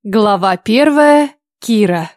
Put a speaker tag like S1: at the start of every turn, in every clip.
S1: Глава 1. Кира.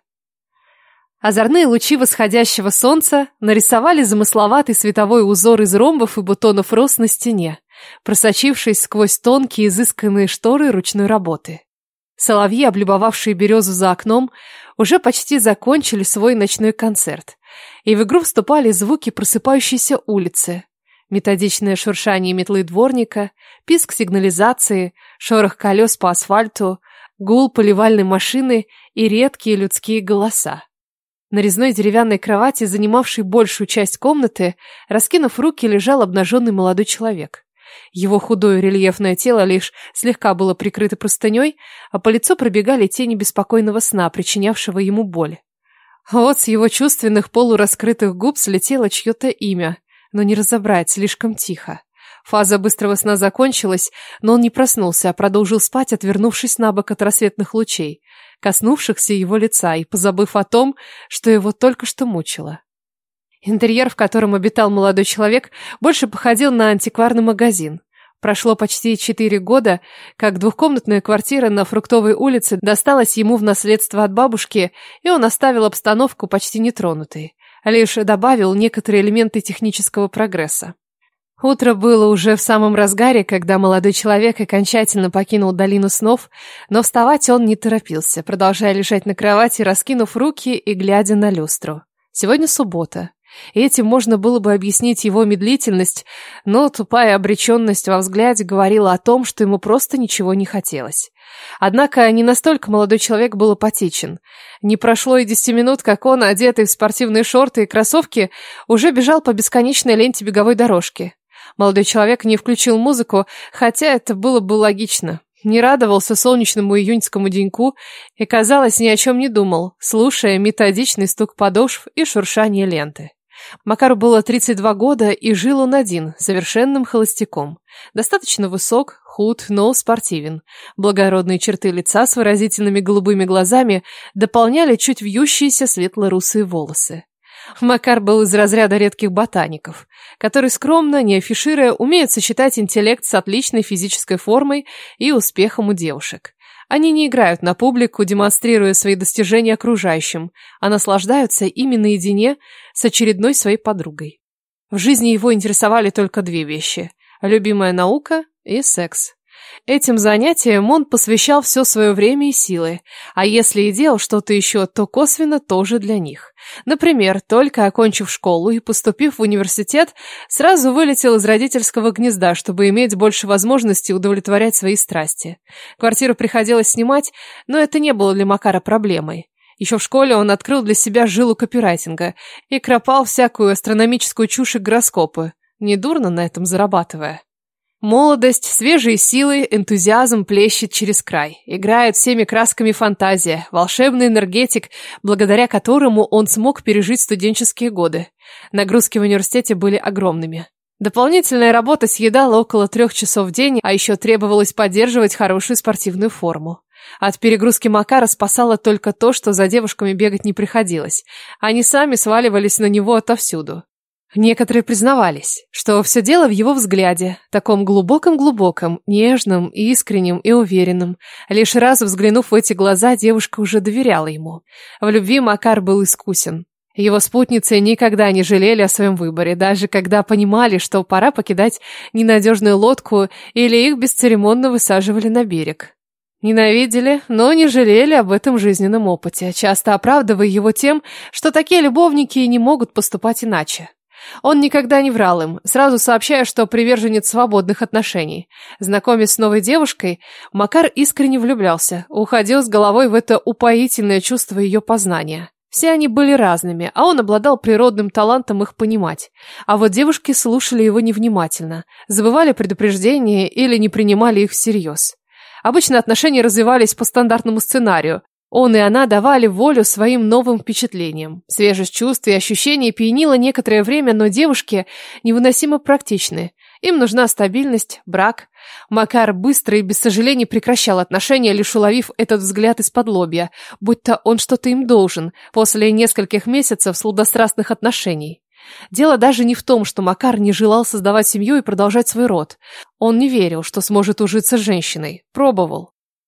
S1: Озорные лучи восходящего солнца нарисовали замысловатый световой узор из ромбов и бутонов роз на стене, просочившись сквозь тонкие изысканные шторы ручной работы. Соловьи, облюбовавшие березу за окном, уже почти закончили свой ночной концерт, и в игру вступали звуки просыпающейся улицы. Методичное шуршание метлы дворника, писк сигнализации, шорох колес по асфальту, гул поливальной машины и редкие людские голоса. На резной деревянной кровати, занимавшей большую часть комнаты, раскинув руки, лежал обнаженный молодой человек. Его худое рельефное тело лишь слегка было прикрыто простыней, а по лицу пробегали тени беспокойного сна, причинявшего ему боль. Вот с его чувственных полураскрытых губ слетело чье-то имя, но не разобрать, слишком тихо. Фаза быстрого сна закончилась, но он не проснулся, а продолжил спать, отвернувшись на бок от рассветных лучей, коснувшихся его лица и позабыв о том, что его только что мучило. Интерьер, в котором обитал молодой человек, больше походил на антикварный магазин. Прошло почти 4 года, как двухкомнатная квартира на Фруктовой улице досталась ему в наследство от бабушки, и он оставил обстановку почти нетронутой, лишь добавил некоторые элементы технического прогресса. Утро было уже в самом разгаре, когда молодой человек окончательно покинул долину снов, но вставать он не торопился, продолжая лежать на кровати, раскинув руки и глядя на люстру. Сегодня суббота, и этим можно было бы объяснить его медлительность, но тупая обреченность во взгляде говорила о том, что ему просто ничего не хотелось. Однако не настолько молодой человек был апатичен. Не прошло и 10 минут, как он, одетый в спортивные шорты и кроссовки, уже бежал по бесконечной ленте беговой дорожки. Молодой человек не включил музыку, хотя это было бы логично. Не радовался солнечному июньскому деньку и, казалось, ни о чем не думал, слушая методичный стук подошв и шуршание ленты. Макару было 32 года, и жил он один, совершенным холостяком. Достаточно высок, худ, но спортивен. Благородные черты лица с выразительными голубыми глазами дополняли чуть вьющиеся светло-русые волосы. Макар был из разряда редких ботаников, которые скромно, не афишируя, умеют сочетать интеллект с отличной физической формой и успехом у девушек. Они не играют на публику, демонстрируя свои достижения окружающим, а наслаждаются ими наедине с очередной своей подругой. В жизни его интересовали только 2 вещи – любимая наука и секс. Этим занятиям он посвящал все свое время и силы, а если и делал что-то еще, то косвенно тоже для них. Например, только окончив школу и поступив в университет, сразу вылетел из родительского гнезда, чтобы иметь больше возможностей удовлетворять свои страсти. Квартиру приходилось снимать, но это не было для Макара проблемой. Еще в школе он открыл для себя жилу копирайтинга и кропал всякую астрономическую чушь и гороскопы, недурно на этом зарабатывая. Молодость, свежие силы, энтузиазм плещет через край. Играет всеми красками фантазия, волшебный энергетик, благодаря которому он смог пережить студенческие годы. Нагрузки в университете были огромными. Дополнительная работа съедала около 3 часов в день, а еще требовалось поддерживать хорошую спортивную форму. От перегрузки Макара спасало только то, что за девушками бегать не приходилось. Они сами сваливались на него отовсюду. Некоторые признавались, что все дело в его взгляде, таком глубоком-глубоком, нежном, искреннем и уверенном. Лишь раз взглянув в эти глаза, девушка уже доверяла ему. В любви Макар был искусен. Его спутницы никогда не жалели о своем выборе, даже когда понимали, что пора покидать ненадежную лодку или их бесцеремонно высаживали на берег. Ненавидели, но не жалели об этом жизненном опыте, часто оправдывая его тем, что такие любовники не могут поступать иначе. Он никогда не врал им, сразу сообщая, что приверженец свободных отношений. Знакомясь с новой девушкой, Макар искренне влюблялся, уходил с головой в это упоительное чувство ее познания. Все они были разными, а он обладал природным талантом их понимать. А вот девушки слушали его невнимательно, забывали предупреждения или не принимали их всерьез. Обычно отношения развивались по стандартному сценарию. Он и она давали волю своим новым впечатлениям. Свежесть чувств и ощущений пьянила некоторое время, но девушки невыносимо практичны. Им нужна стабильность, брак. Макар быстро и без сожалений прекращал отношения, лишь уловив этот взгляд из-под лобья, будто он что-то им должен, после нескольких месяцев сладострастных отношений. Дело даже не в том, что Макар не желал создавать семью и продолжать свой род. Он не верил, что сможет ужиться с женщиной. Пробовал.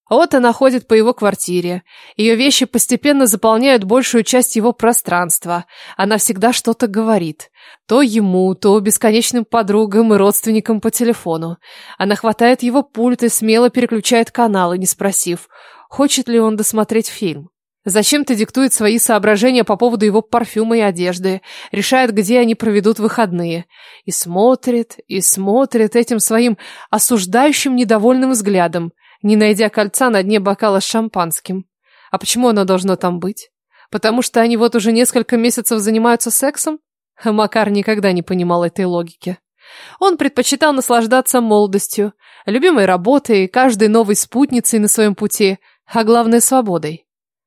S1: Вот она ходит по его квартире. Ее вещи постепенно заполняют большую часть его пространства. Она всегда что-то говорит. То ему, то бесконечным подругам и родственникам по телефону. Она хватает его пульт и смело переключает каналы, не спросив, хочет ли он досмотреть фильм. Зачем-то диктует свои соображения по поводу его парфюма и одежды, решает, где они проведут выходные. И смотрит этим своим осуждающим недовольным взглядом, не найдя кольца на дне бокала с шампанским. А почему оно должно там быть? Потому что они вот уже несколько месяцев занимаются сексом? Макар никогда не понимал этой логики. Он предпочитал наслаждаться молодостью, любимой работой, каждой новой спутницей на своем пути, а главное свободой.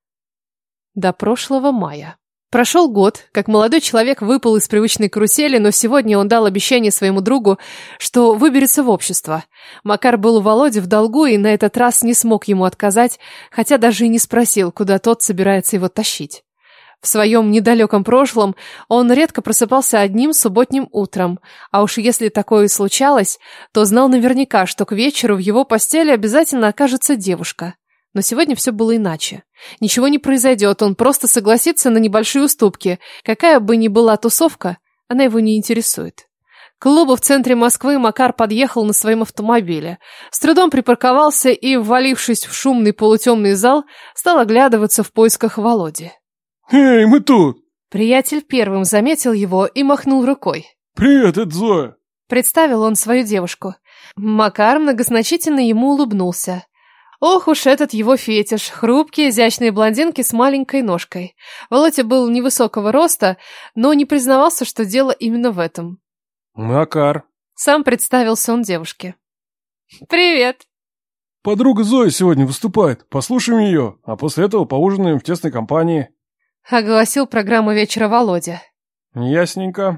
S1: До прошлого мая. Прошел год, как молодой человек выпал из привычной карусели, но сегодня он дал обещание своему другу, что выберется в общество. Макар был у Володи в долгу и на этот раз не смог ему отказать, хотя даже и не спросил, куда тот собирается его тащить. В своем недалеком прошлом он редко просыпался одним субботним утром, а уж если такое и случалось, то знал наверняка, что к вечеру в его постели обязательно окажется девушка. Но сегодня все было иначе. Ничего не произойдет, он просто согласится на небольшие уступки. Какая бы ни была тусовка, она его не интересует. К клубу в центре Москвы Макар подъехал на своем автомобиле. С трудом припарковался и, ввалившись в шумный полутемный зал, стал оглядываться в поисках Володи.
S2: «Эй, мы тут!»
S1: Приятель первым заметил его и махнул рукой.
S2: «Привет, это Зоя!»
S1: Представил он свою девушку. Макар многозначительно ему улыбнулся. Ох уж этот его фетиш, хрупкие, изящные блондинки с маленькой ножкой. Володя был невысокого роста, но не признавался, что дело именно в этом.
S2: «Макар».
S1: Сам представился он девушке. «Привет».
S2: «Подруга Зоя сегодня выступает. Послушаем ее, а после этого поужинаем в тесной компании».
S1: Огласил программу вечера Володя.
S2: «Ясненько».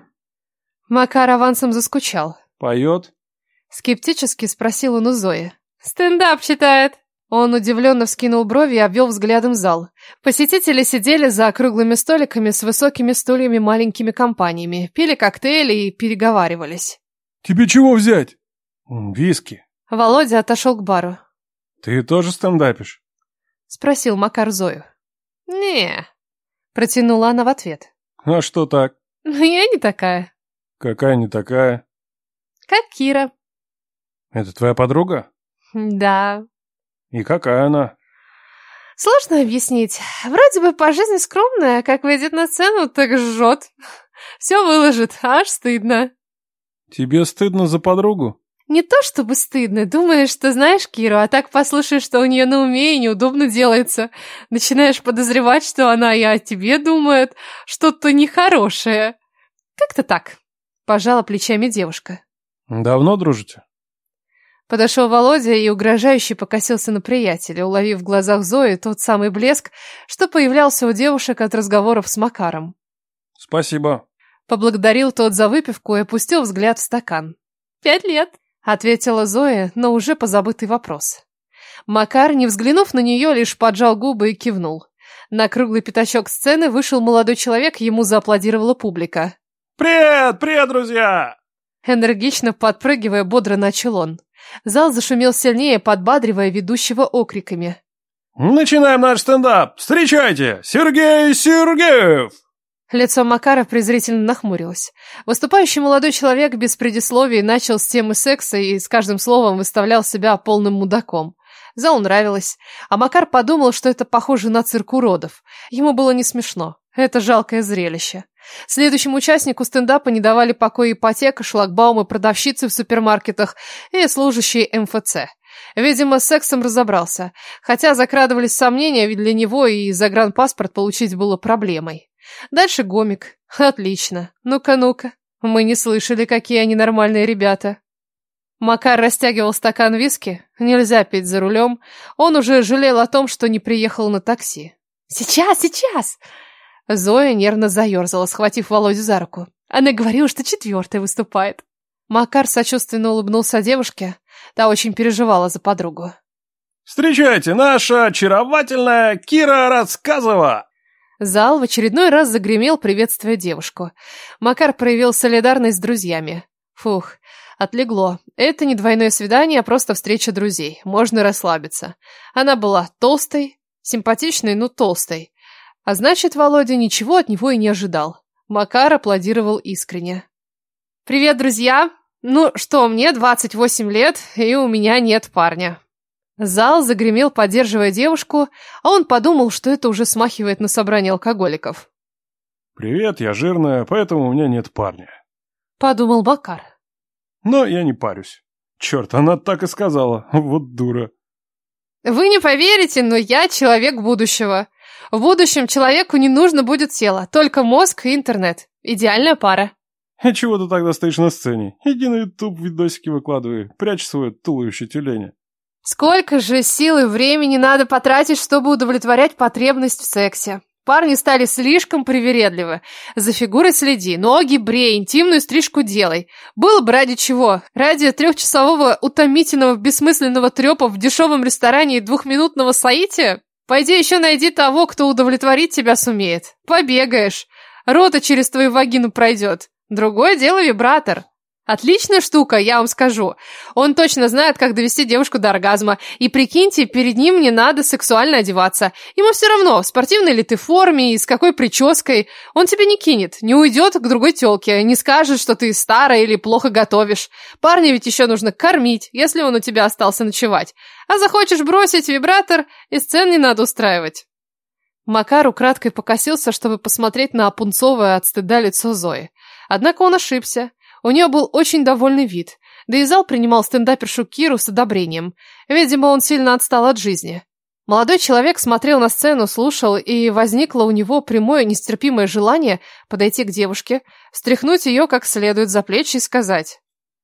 S1: Макар авансом заскучал.
S2: «Поет?»
S1: Скептически спросил он у Зои. «Стендап читает». Он удивленно вскинул брови и обвел взглядом зал. Посетители сидели за круглыми столиками с высокими стульями маленькими компаниями, пили коктейли и переговаривались.
S2: «Тебе чего взять?» «Виски».
S1: Володя отошел к бару.
S2: «Ты тоже стендапишь?»
S1: Спросил Макар Зою. «Не», протянула она в ответ.
S2: «А что так?»
S1: «Я не такая».
S2: «Какая не такая?»
S1: «Как Кира».
S2: «Это твоя подруга?»
S1: «Да».
S2: «И какая она?»
S1: «Сложно объяснить. Вроде бы по жизни скромная, а как выйдет на сцену, так жжет. Все выложит, аж стыдно».
S2: «Тебе стыдно за подругу?»
S1: «Не то чтобы стыдно. Думаешь, что знаешь Киру, а так послушаешь, что у нее на уме и неудобно делается. Начинаешь подозревать, что она и о тебе думает что-то нехорошее. Как-то так», — пожала плечами девушка.
S2: «Давно дружите?»
S1: Подошел Володя и угрожающе покосился на приятеля, уловив в глазах Зои тот самый блеск, что появлялся у девушек от разговоров с Макаром.
S2: «Спасибо».
S1: Поблагодарил тот за выпивку и опустил взгляд в стакан. 5 лет, ответила Зоя, но уже позабытый вопрос. Макар, не взглянув на нее, лишь поджал губы и кивнул. На круглый пятачок сцены вышел молодой человек, ему зааплодировала публика.
S2: «Привет, привет, друзья!»
S1: Энергично подпрыгивая, бодро начал он. Зал зашумел сильнее, подбадривая ведущего окриками.
S2: «Начинаем наш стендап! Встречайте, Сергей Сергеев!»
S1: Лицо Макара презрительно нахмурилось. Выступающий молодой человек без предисловий начал с темы секса и с каждым словом выставлял себя полным мудаком. Залу нравилось, а Макар подумал, что это похоже на цирк уродов. Ему было не смешно. Это жалкое зрелище. Следующему участнику стендапа не давали покоя ипотека, шлагбаумы, продавщицы в супермаркетах и служащие МФЦ. Видимо, с сексом разобрался, хотя закрадывались сомнения, ведь для него и загранпаспорт получить было проблемой. Дальше гомик. Отлично. Ну-ка, ну-ка. Мы не слышали, какие они нормальные ребята. Макар растягивал стакан виски. Нельзя пить за рулем. Он уже жалел о том, что не приехал на такси. «Сейчас, сейчас!» Зоя нервно заерзала, схватив Володю за руку. Она говорила, что 4-я выступает. Макар сочувственно улыбнулся девушке. Та очень переживала за подругу.
S2: «Встречайте, наша очаровательная Кира Рассказова!»
S1: Зал в очередной раз загремел, приветствуя девушку. Макар проявил солидарность с друзьями. Фух, Отлегло. Это не двойное свидание, а просто встреча друзей. Можно расслабиться. Она была толстой, симпатичной, но толстой. А значит, Володя ничего от него и не ожидал. Макар аплодировал искренне. «Привет, друзья! Ну что, мне 28 лет, и у меня нет парня». Зал загремел, поддерживая девушку, а он подумал, что это уже смахивает на собрание алкоголиков.
S2: «Привет, я жирная, поэтому у меня нет парня».
S1: Подумал Макар.
S2: Но я не парюсь. Черт, она так и сказала. Вот дура.
S1: Вы не поверите, но я человек будущего. В будущем человеку не нужно будет тело, только мозг и интернет. Идеальная пара.
S2: А чего ты тогда стоишь на сцене? Иди на YouTube видосики выкладывай, прячь свое туловище тюленя.
S1: Сколько же сил и времени надо потратить, чтобы удовлетворять потребность в сексе? Парни стали слишком привередливы. За фигурой следи, ноги брей, интимную стрижку делай. Было бы ради чего? Ради 3-часового утомительного бессмысленного трепа в дешевом ресторане и 2-минутного соития? Пойди еще найди того, кто удовлетворить тебя сумеет. Побегаешь. Рота через твою вагину пройдет. Другое дело вибратор. Отличная штука, я вам скажу. Он точно знает, как довести девушку до оргазма. И прикиньте, перед ним не надо сексуально одеваться. Ему все равно, в спортивной ли ты форме и с какой прической. Он тебя не кинет, не уйдет к другой тёлке, не скажет, что ты старая или плохо готовишь. Парня ведь еще нужно кормить, если он у тебя остался ночевать. А захочешь бросить вибратор, и сцен не надо устраивать. Макар украдкой покосился, чтобы посмотреть на пунцовое от стыда лицо Зои. Однако он ошибся. У нее был очень довольный вид, да и зал принимал стендапершу Киру с одобрением. Видимо, он сильно отстал от жизни. Молодой человек смотрел на сцену, слушал, и возникло у него прямое нестерпимое желание подойти к девушке, встряхнуть ее как следует за плечи и сказать: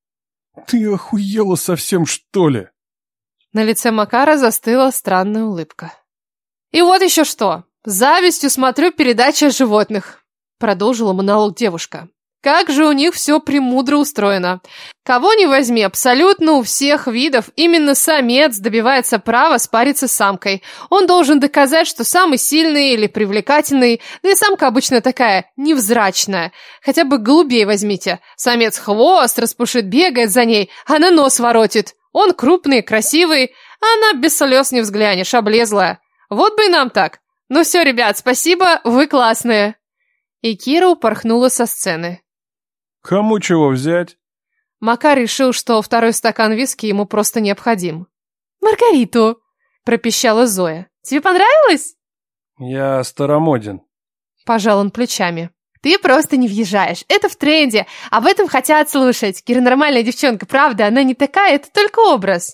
S2: «Ты охуела совсем, что ли?»
S1: На лице Макара застыла странная улыбка. «И вот еще что! С завистью смотрю передачи о животных», — продолжила монолог девушка. Как же у них все премудро устроено. Кого ни возьми, абсолютно у всех видов именно самец добивается права спариться с самкой. Он должен доказать, что самый сильный или привлекательный, да и самка обычно такая невзрачная. Хотя бы голубей возьмите. Самец хвост распушит, бегает за ней, она нос воротит. Он крупный, красивый, а она без слез не взглянешь, облезлая. Вот бы и нам так. Ну все, ребят, спасибо, вы классные. И Кира упорхнула со сцены.
S2: «Кому чего взять?»
S1: Макар решил, что второй стакан виски ему просто необходим. «Маргариту!» – пропищала Зоя. «Тебе понравилось?»
S2: «Я старомоден».
S1: Пожал он плечами. «Ты просто не въезжаешь. Это в тренде. Об этом хотят слушать. Кира нормальная девчонка, правда? Она не такая, это только образ».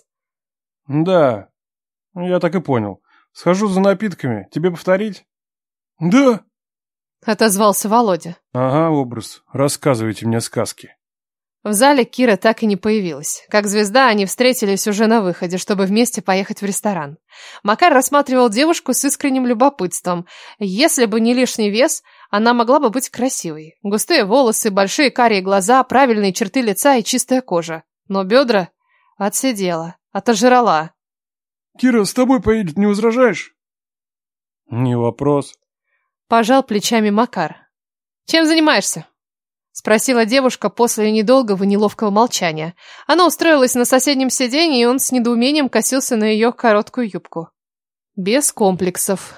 S2: «Да, я так и понял. Схожу за напитками. Тебе повторить?» «Да», —
S1: отозвался Володя.
S2: «Ага, образ. Рассказывайте мне сказки».
S1: В зале Кира так и не появилась. Как звезда, они встретились уже на выходе, чтобы вместе поехать в ресторан. Макар рассматривал девушку с искренним любопытством. Если бы не лишний вес, она могла бы быть красивой. Густые волосы, большие карие глаза, правильные черты лица и чистая кожа. Но бедра отсидела, отожрала.
S2: «Кира, с тобой поедет, не возражаешь?» «Не вопрос».
S1: Пожал плечами Макар. «Чем занимаешься?» Спросила девушка после недолгого неловкого молчания. Она устроилась на соседнем сиденье, и он с недоумением косился на ее короткую юбку. Без комплексов.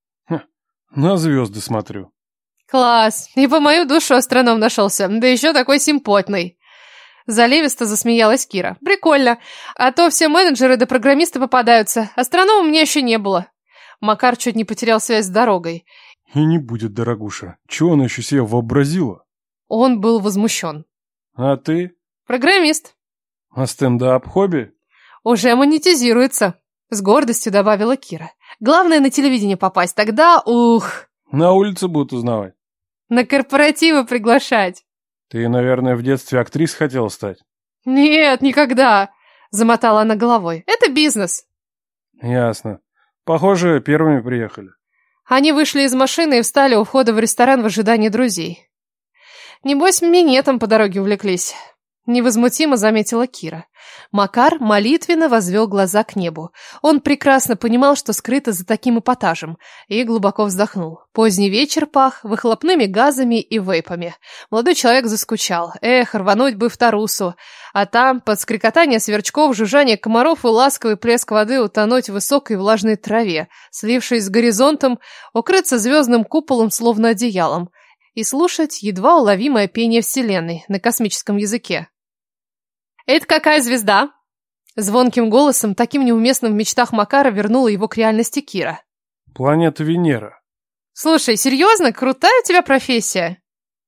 S2: На звезды смотрю.
S1: Класс! И по мою душу астроном нашелся, да еще такой симпотный. Заливисто засмеялась Кира. Прикольно. А то все менеджеры да программисты попадаются. Астронома мне еще не было. Макар чуть не потерял связь с дорогой.
S2: И не будет, дорогуша. Чего она еще себе вообразила?
S1: Он был возмущен.
S2: А ты?
S1: Программист.
S2: А стендап хобби?
S1: Уже монетизируется. С гордостью добавила Кира. Главное на телевидение попасть, тогда ух.
S2: На улице будут узнавать.
S1: На корпоративы приглашать.
S2: Ты, наверное, в детстве актрисой хотела стать?
S1: Нет, никогда. Замотала она головой. Это бизнес.
S2: Ясно. Похоже, первыми приехали.
S1: Они вышли из машины и встали у входа в ресторан в ожидании друзей. Небось, минетом по дороге увлеклись. Невозмутимо заметила Кира. Макар молитвенно возвел глаза к небу. Он прекрасно понимал, что скрыто за таким эпатажем, и глубоко вздохнул. Поздний вечер пах выхлопными газами и вейпами. Молодой человек заскучал. Рвануть бы в Тарусу. А там, под скрикотание сверчков, жужжание комаров и ласковый плеск воды утонуть в высокой влажной траве, слившись с горизонтом, укрыться звездным куполом, словно одеялом, и слушать едва уловимое пение Вселенной на космическом языке. «Это какая звезда?» Звонким голосом, таким неуместным в мечтах Макара, вернула его к реальности Кира.
S2: Планета Венера.
S1: «Слушай, серьезно? Крутая у тебя профессия?»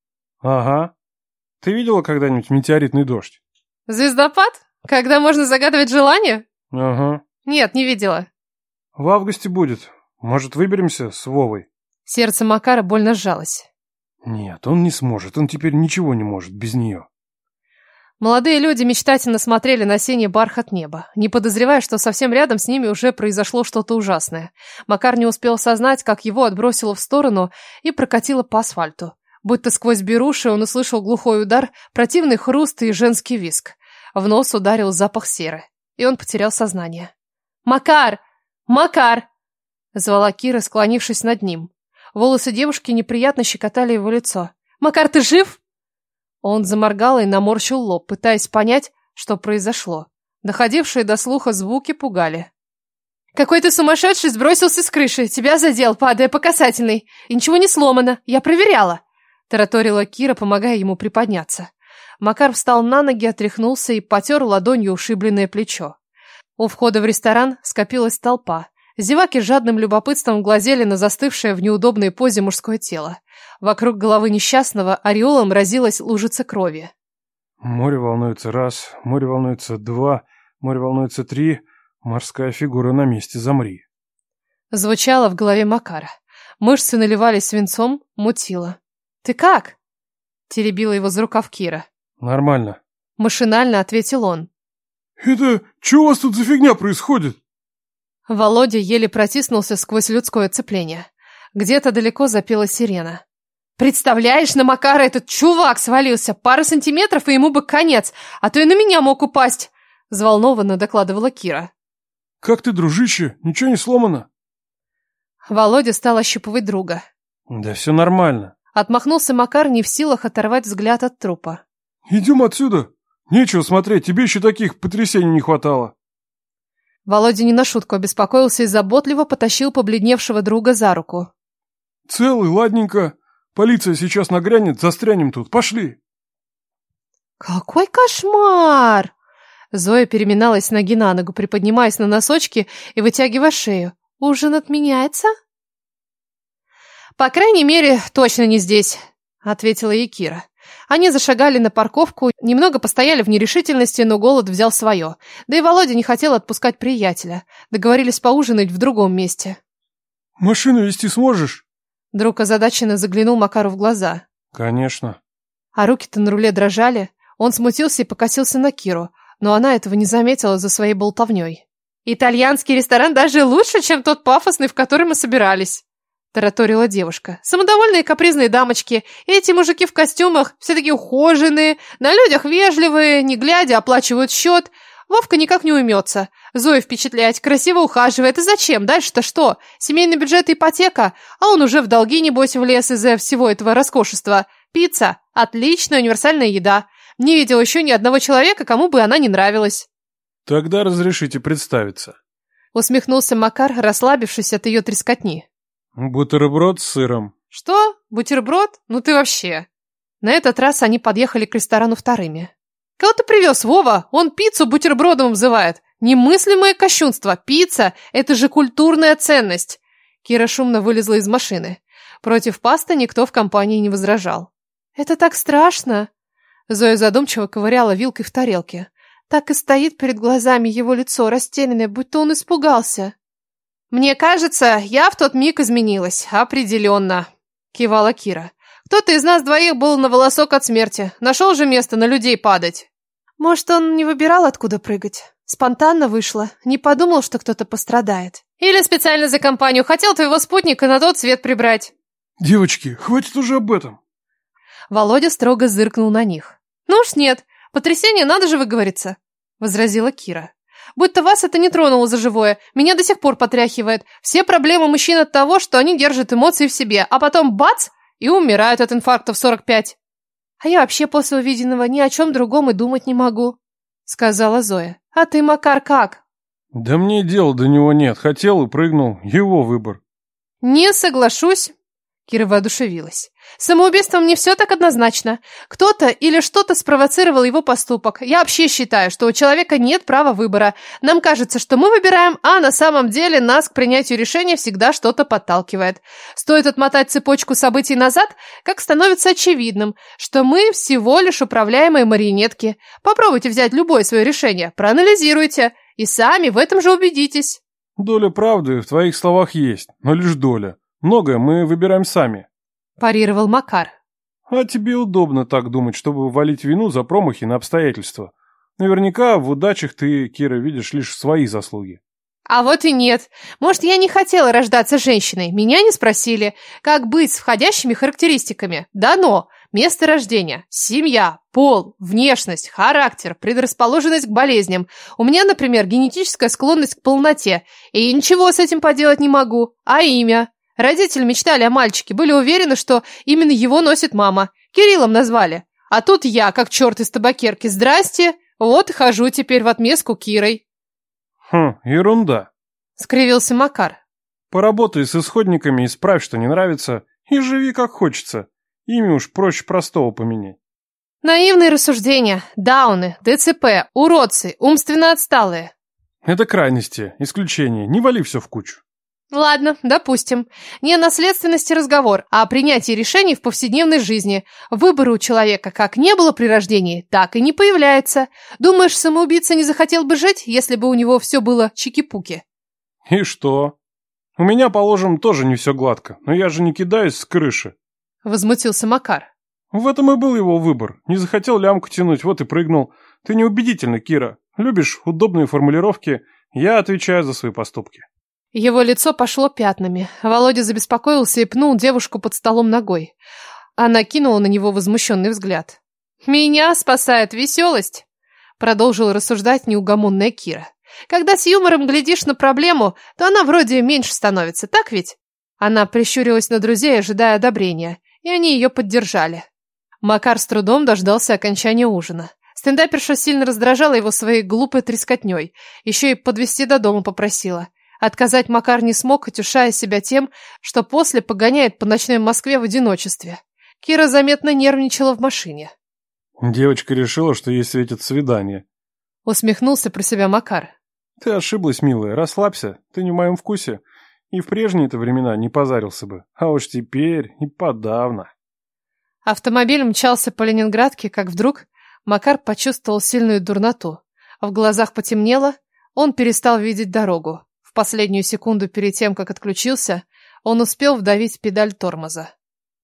S2: Ага. Ты видела когда-нибудь метеоритный дождь?
S1: «Звездопад? Когда можно загадывать желание?»
S2: Ага.
S1: «Нет, не видела».
S2: В августе будет. Может, выберемся с Вовой?
S1: Сердце Макара больно сжалось.
S2: Нет, он не сможет. Он теперь ничего не может без нее.
S1: Молодые люди мечтательно смотрели на синий бархат неба, не подозревая, что совсем рядом с ними уже произошло что-то ужасное. Макар не успел осознать, как его отбросило в сторону и прокатило по асфальту. Будто сквозь беруши он услышал глухой удар, противный хруст и женский визг. В нос ударил запах серы, и он потерял сознание. «Макар! Макар!» — звала Кира, склонившись над ним. Волосы девушки неприятно щекотали его лицо. «Макар, ты жив?» Он заморгал и наморщил лоб, пытаясь понять, что произошло. Доходившие до слуха звуки пугали. «Какой ты сумасшедший сбросился с крыши! Тебя задел, падая по касательной! И ничего не сломано! Я проверяла!» Тараторила Кира, помогая ему приподняться. Макар встал на ноги, отряхнулся и потер ладонью ушибленное плечо. У входа в ресторан скопилась толпа. Зеваки с жадным любопытством глазели на застывшее в неудобной позе мужское тело. Вокруг головы несчастного ореолом разилась лужица крови.
S2: Море волнуется раз, море волнуется два, море волнуется три, морская фигура на месте, замри.
S1: Звучало в голове Макара. Мышцы наливались свинцом, мутило. «Ты как?» — теребила его за рукав Кира.
S2: Нормально.
S1: Машинально ответил он.
S2: Это что у вас тут за фигня происходит?
S1: Володя еле протиснулся сквозь людское оцепление. Где-то далеко запела сирена. «Представляешь, на Макара этот чувак свалился! Пара сантиметров, и ему бы конец, а то и на меня мог упасть!» Взволнованно докладывала Кира.
S2: «Как ты, дружище? Ничего не сломано?»
S1: Володя стал ощупывать друга.
S2: «Да все нормально».
S1: Отмахнулся Макар, не в силах оторвать взгляд от трупа.
S2: «Идем отсюда. Нечего смотреть, тебе еще таких потрясений не хватало».
S1: Володя не на шутку обеспокоился и заботливо потащил побледневшего друга за руку.
S2: «Целый, ладненько. Полиция сейчас нагрянет, застрянем тут. Пошли!»
S1: «Какой кошмар!» Зоя переминалась с ноги на ногу, приподнимаясь на носочки и вытягивая шею. «Ужин отменяется?» «По крайней мере, точно не здесь», — ответила ей Кира. Они зашагали на парковку, немного постояли в нерешительности, но голод взял свое. Да и Володя не хотел отпускать приятеля. Договорились поужинать в другом месте.
S2: «Машину вести сможешь?»
S1: Друг озадаченно заглянул Макару в глаза.
S2: «Конечно».
S1: А руки-то на руле дрожали. Он смутился и покосился на Киру, но она этого не заметила за своей болтовней. «Итальянский ресторан даже лучше, чем тот пафосный, в который мы собирались», — тараторила девушка. «Самодовольные капризные дамочки. Эти мужики в костюмах все такие ухоженные, на людях вежливые, не глядя, оплачивают счет. Вовка никак не уймется. Зою впечатлять, красиво ухаживает. И зачем? Дальше-то что? Семейный бюджет и ипотека? А он уже в долги, небось, влез из-за всего этого роскошества. Пицца – отличная универсальная еда. Не видел еще ни одного человека, кому бы она не нравилась».
S2: «Тогда разрешите представиться».
S1: Усмехнулся Макар, расслабившись от ее трескотни.
S2: «Бутерброд с сыром».
S1: «Что? Бутерброд? Ну ты вообще!» На этот раз они подъехали к ресторану вторыми. «Кого ты привез, Вова? Он пиццу бутербродом называет. Немыслимое кощунство. Пицца – это же культурная ценность!» Кира шумно вылезла из машины. Против пасты никто в компании не возражал. «Это так страшно!» Зоя задумчиво ковыряла вилкой в тарелке. Так и стоит перед глазами его лицо, растерянное, будто он испугался. «Мне кажется, я в тот миг изменилась. Определенно!» Кивала Кира. «Кто-то из нас двоих был на волосок от смерти. Нашел же место на людей падать». «Может, он не выбирал, откуда прыгать? Спонтанно вышло. Не подумал, что кто-то пострадает. Или специально за компанию хотел твоего спутника на тот свет прибрать».
S2: «Девочки, хватит уже об этом».
S1: Володя строго зыркнул на них. «Ну уж нет. Потрясение, надо же выговориться, возразила Кира. Будто вас это не тронуло за живое. Меня до сих пор потряхивает. Все проблемы мужчин от того, что они держат эмоции в себе, а потом бац, и умирают от инфаркта в 45. А я вообще после увиденного ни о чем другом и думать не могу, сказала Зоя. А ты, Макар, как?
S2: Да мне дела до него нет. Хотел и прыгнул. Его выбор.
S1: Не соглашусь. Кира воодушевилась. С самоубийством не все так однозначно. Кто-то или что-то спровоцировал его поступок. Я вообще считаю, что у человека нет права выбора. Нам кажется, что мы выбираем, а на самом деле нас к принятию решения всегда что-то подталкивает. Стоит отмотать цепочку событий назад, как становится очевидным, что мы всего лишь управляемые марионетки. Попробуйте взять любое свое решение, проанализируйте и сами в этом же убедитесь.
S2: Доля правды в твоих словах есть, но лишь доля. Многое мы выбираем сами.
S1: Парировал Макар.
S2: А тебе удобно так думать, чтобы валить вину за промахи на обстоятельства. Наверняка в удачах ты, Кира, видишь лишь свои заслуги.
S1: А вот и нет. Может, я не хотела рождаться женщиной. Меня не спросили, как быть с входящими характеристиками. Дано. Место рождения, семья, пол, внешность, характер, предрасположенность к болезням. У меня, например, генетическая склонность к полноте. И ничего с этим поделать не могу. А имя? Родители мечтали о мальчике, были уверены, что именно его носит мама. Кириллом назвали. А тут я, как черт из табакерки. Здрасте. Вот и хожу теперь в отместку Кирой.
S2: Ерунда.
S1: Скривился Макар.
S2: Поработай с исходниками, исправь, что не нравится, и живи как хочется. Имя уж проще простого поменять.
S1: Наивные рассуждения. Дауны, ДЦП, уродцы, умственно отсталые.
S2: Это крайности, исключения. Не вали все в кучу.
S1: Ладно, допустим. Не о наследственности разговор, а о принятии решений в повседневной жизни. Выбора у человека как не было при рождении, так и не появляется. Думаешь, самоубийца не захотел бы жить, если бы у него все было чики-пуки?
S2: И что? У меня, положим, тоже не все гладко, но я же не кидаюсь с крыши.
S1: Возмутился Макар.
S2: В этом и был его выбор. Не захотел лямку тянуть, вот и прыгнул. Ты неубедительна, Кира. Любишь удобные формулировки, я отвечаю за свои поступки.
S1: Его лицо пошло пятнами. Володя забеспокоился и пнул девушку под столом ногой. Она кинула на него возмущенный взгляд. «Меня спасает веселость», — продолжила рассуждать неугомонная Кира. «Когда с юмором глядишь на проблему, то она вроде меньше становится, так ведь?» Она прищурилась на друзей, ожидая одобрения, и они ее поддержали. Макар с трудом дождался окончания ужина. Стендаперша сильно раздражала его своей глупой трескотней, еще и подвезти до дома попросила. Отказать Макар не смог, утешая себя тем, что после погоняет по ночной Москве в одиночестве. Кира заметно нервничала в машине.
S2: Девочка решила, что ей светит свидание.
S1: Усмехнулся про себя Макар.
S2: Ты ошиблась, милая, расслабься, ты не в моем вкусе. И в прежние-то времена не позарился бы, а уж теперь и подавно.
S1: Автомобиль мчался по Ленинградке, как вдруг Макар почувствовал сильную дурноту. В глазах потемнело, он перестал видеть дорогу. В последнюю секунду перед тем, как отключился, он успел вдавить педаль тормоза.